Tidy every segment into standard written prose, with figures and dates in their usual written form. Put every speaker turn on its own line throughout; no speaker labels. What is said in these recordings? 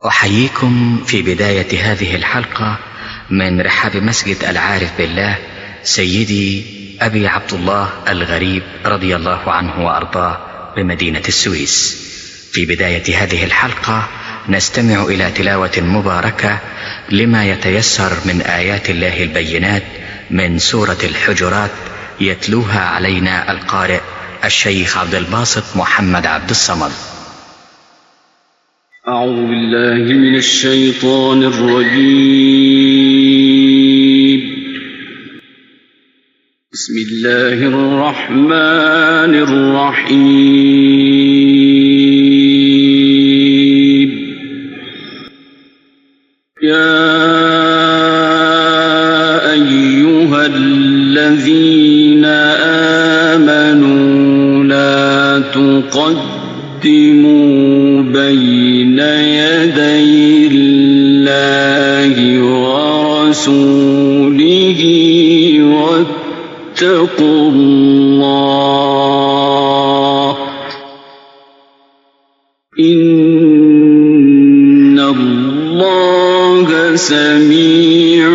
أحييكم في بداية هذه الحلقة من رحاب مسجد العارف بالله سيدي أبي عبد الله الغريب رضي الله عنه وأرضاه بمدينة السويس. في بداية هذه الحلقة نستمع إلى تلاوة مباركة لما يتيسر من آيات الله البينات من سورة الحجرات، يتلوها علينا القارئ الشيخ عبد الباسط محمد عبد الصمد.
أعوذ بالله من الشيطان الرجيم. بسم الله الرحمن الرحيم. يا أيها الذين آمنوا لا تقدموا بين يدي الله ورسوله واتقوا الله إن الله سميع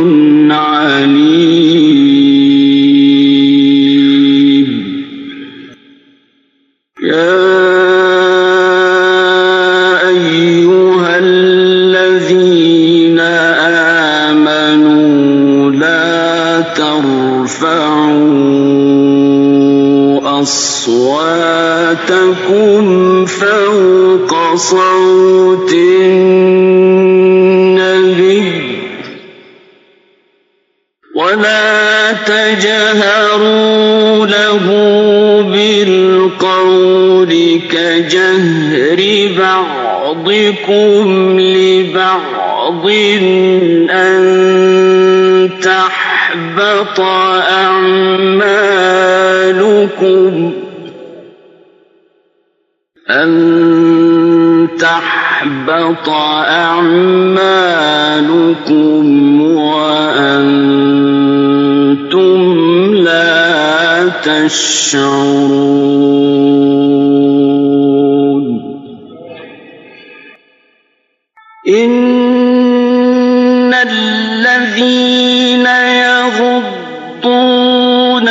عليم. يا أيها الذين آمنوا لا ترفعوا أصواتكم فوق صوت النبي ولا تجهروا له بالقول كجهر بعضكم لبعض أن تحبط أعمالكم وأنتم لا تشعرون. إن الذين يغضون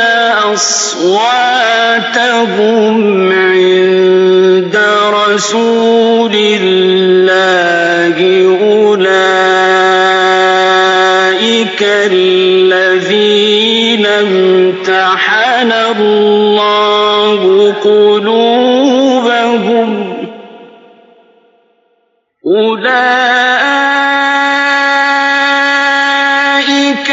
أصواتهم عند رسول الله أولئك الذين امتحن الله قلوبهم أولئك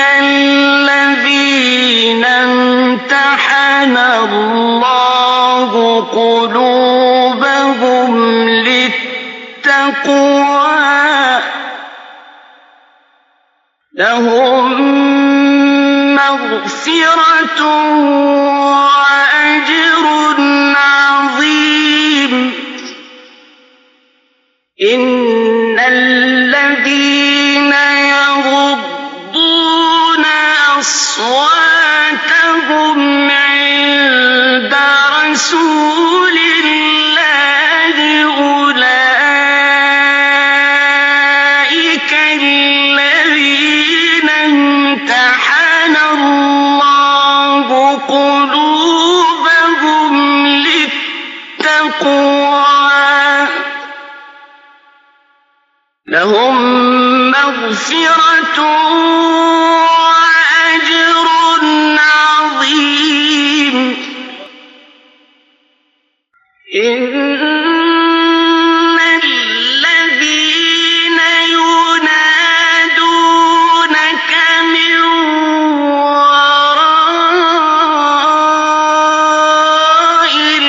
الذين امتحن الله قلوبهم للتقوى لهم مغفرة وأجر عظيم. إن الذين يغضون أصواتهم عند رسول الله أولئك الذين امتحن الله قلوبهم للتقوى لهم مغفرة وأجر عظيم. إن الذين ينادونك من وراء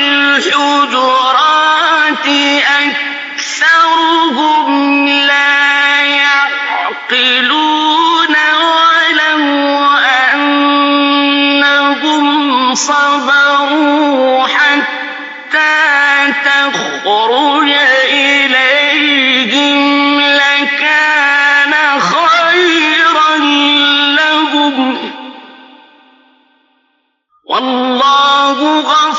الحجرات أكثرهم لا يعقلون ولو أنهم صبروا حتى تخرج إليهم لكان خيرا لهم والله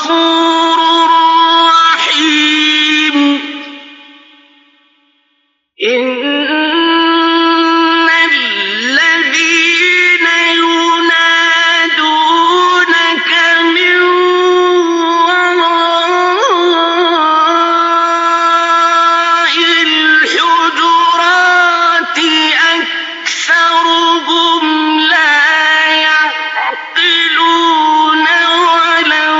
غفور رحيم.
إن الذين ينادونك من وراء الحجرات أكثرهم لا يعقلون ولو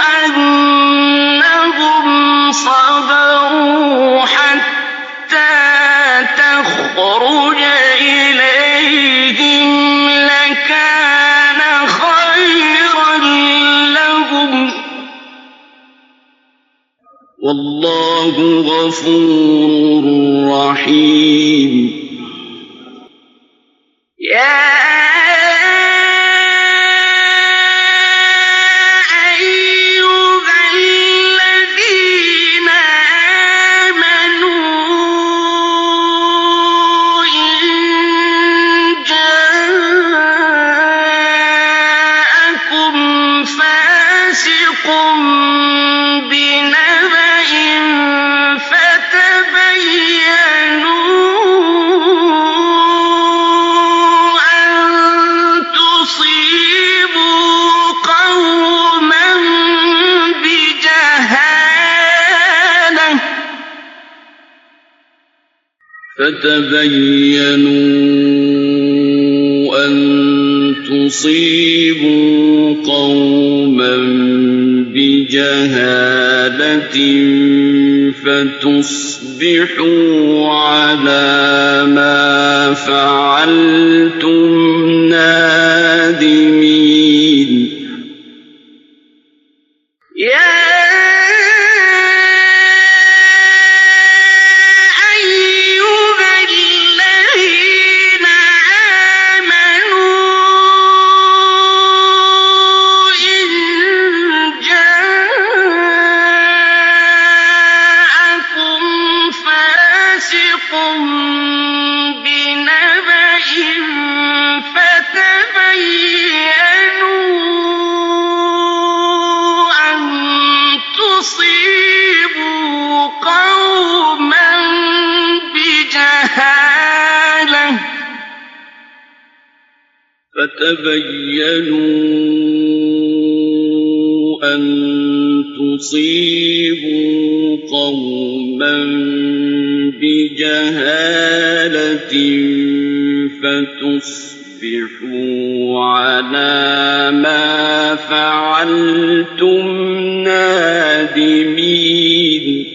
أنهم صبروا حتى تخرج إليهم لكان خيرا لهم والله غفور رحيم يا أيها الذين آمنوا إن جاءكم فاسق بنبأ فتبينوا أن تصيبوا قوما بجهالة فتصبحوا على ما فعلتم نادمين يا أيها الذين آمنوا إن جاءكم فاسق بنبأ فتبينوا أن تصيبوا قوما بجهالة فتصبحوا على ما فعلتم نادمين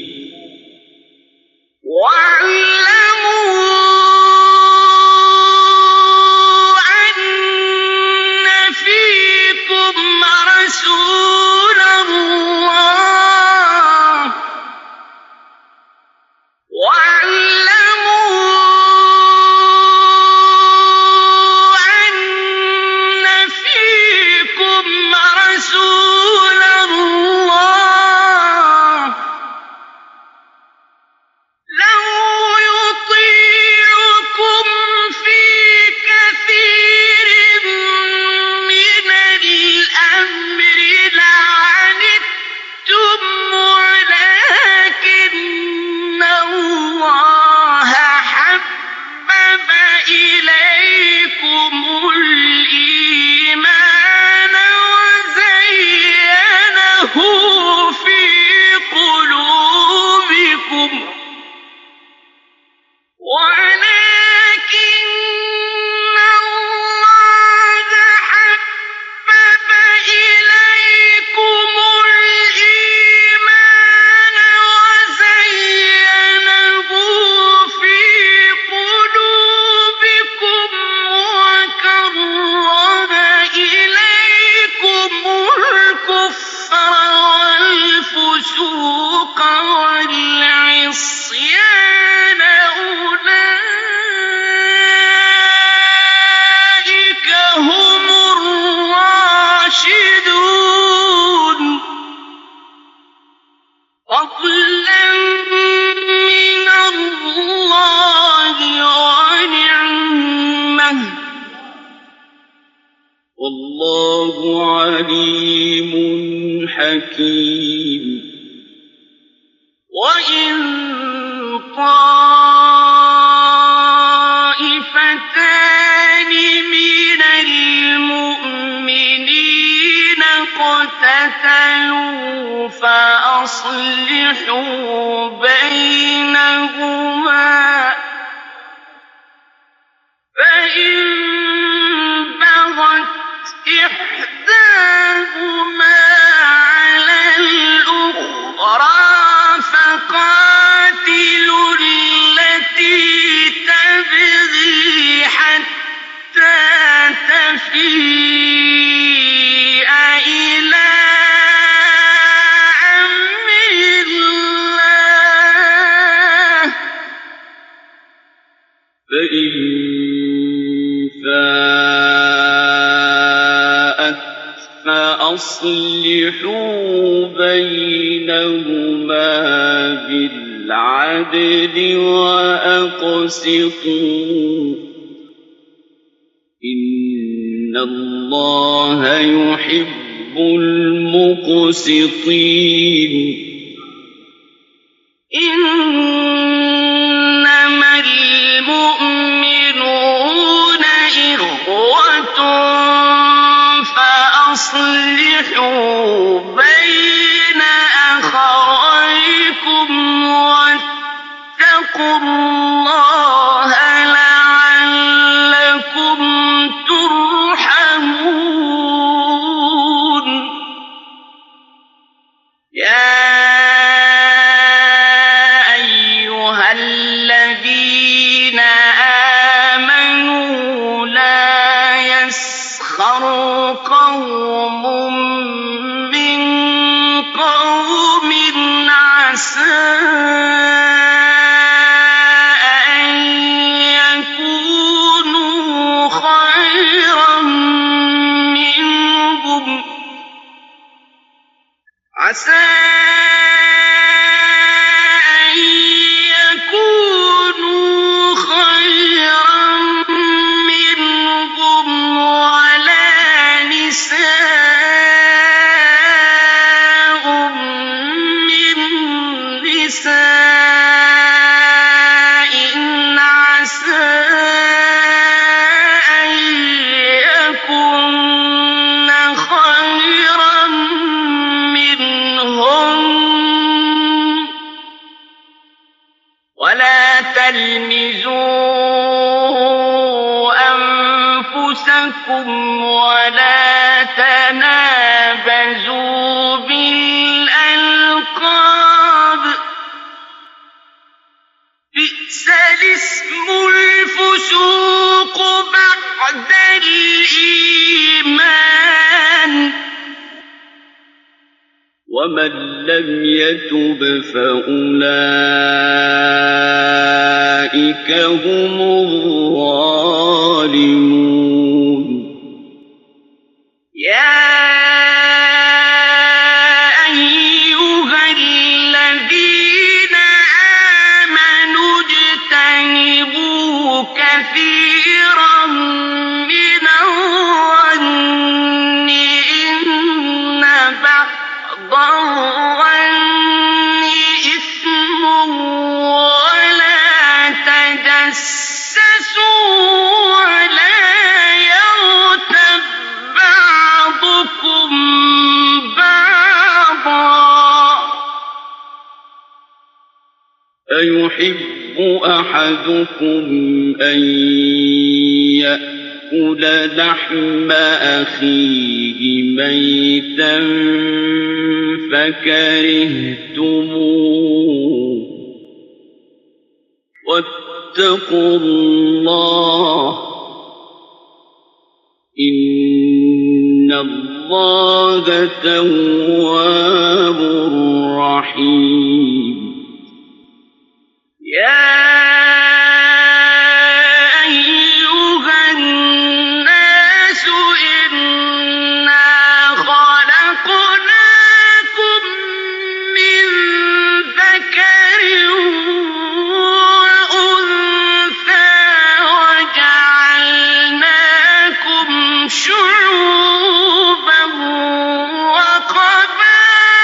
والله عليم حكيم وإن فأصلحوا بينهما فإن بغت إحداهما على الأخرى فقاتلوا التي تبغي حتى تفيء إلى أمر الله فإن فاءت فأصلحوا بينهما بالعدل وأقسطوا إن الله يحب المقسطين إنما المؤمنون إخوة فأصلحوا بين أخويكم واتقوا الله لعلكم ترحمون يا أيها الذين آمنوا لا يسخر قوم من قوم عسى أن يكونوا خيرا منهم عسى أن يكونوا خيرا منهم ولا نساء من نساء عسى أن يكن خيرا منهم ولا تلمزوا أنفسكم ولا تنابزوا بالألقاب بئس الاسم الفسوق بعد الإيمان ومن لم يتب فأولئك هم الظالمون يا أيها الذين آمنوا اجتنبوا كثيرا من الظن إن بعض الظن إثم ولا تجسسوا ولا يغتب بعضكم بعضا أيحب أحدكم أن يأكل لحم أخيه ميتا فكرهتموه واتقوا الله إن الله تواب رحيم يا أيها الناس إنا خلقناكم من ذكر وأنثى وجعلناكم شعوبا وقبائل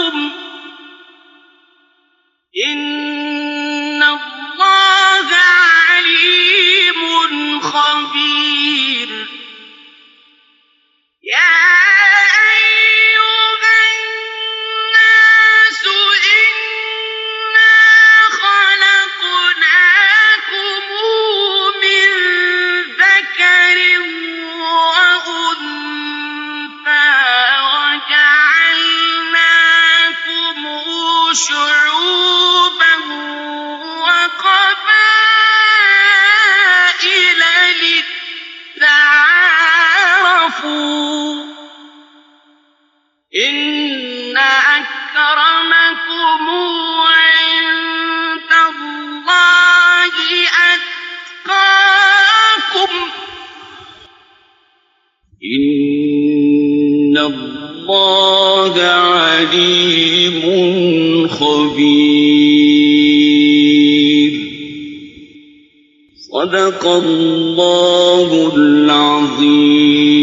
إِنَّ اللَّهَ عَلِيمٌ خَبِيرٌ يَا أَيُّهَا النَّاسُ إِنَّا خَلَقْنَاكُم مِّن ذَكَرٍ وَأُنثَىٰ وَجَعَلْنَاكُمْ شُعُوبًا وَقَبَائِلَ لِتَعَارَفُوا ۚ إِنَّ أَكْرَمَكُمْ عِندَ اللَّهِ أَتْقَاكُمْ ۚ
إِنَّ اللَّهَ عَلِيمٌ خَبِيرٌ. صدق الله العظيم.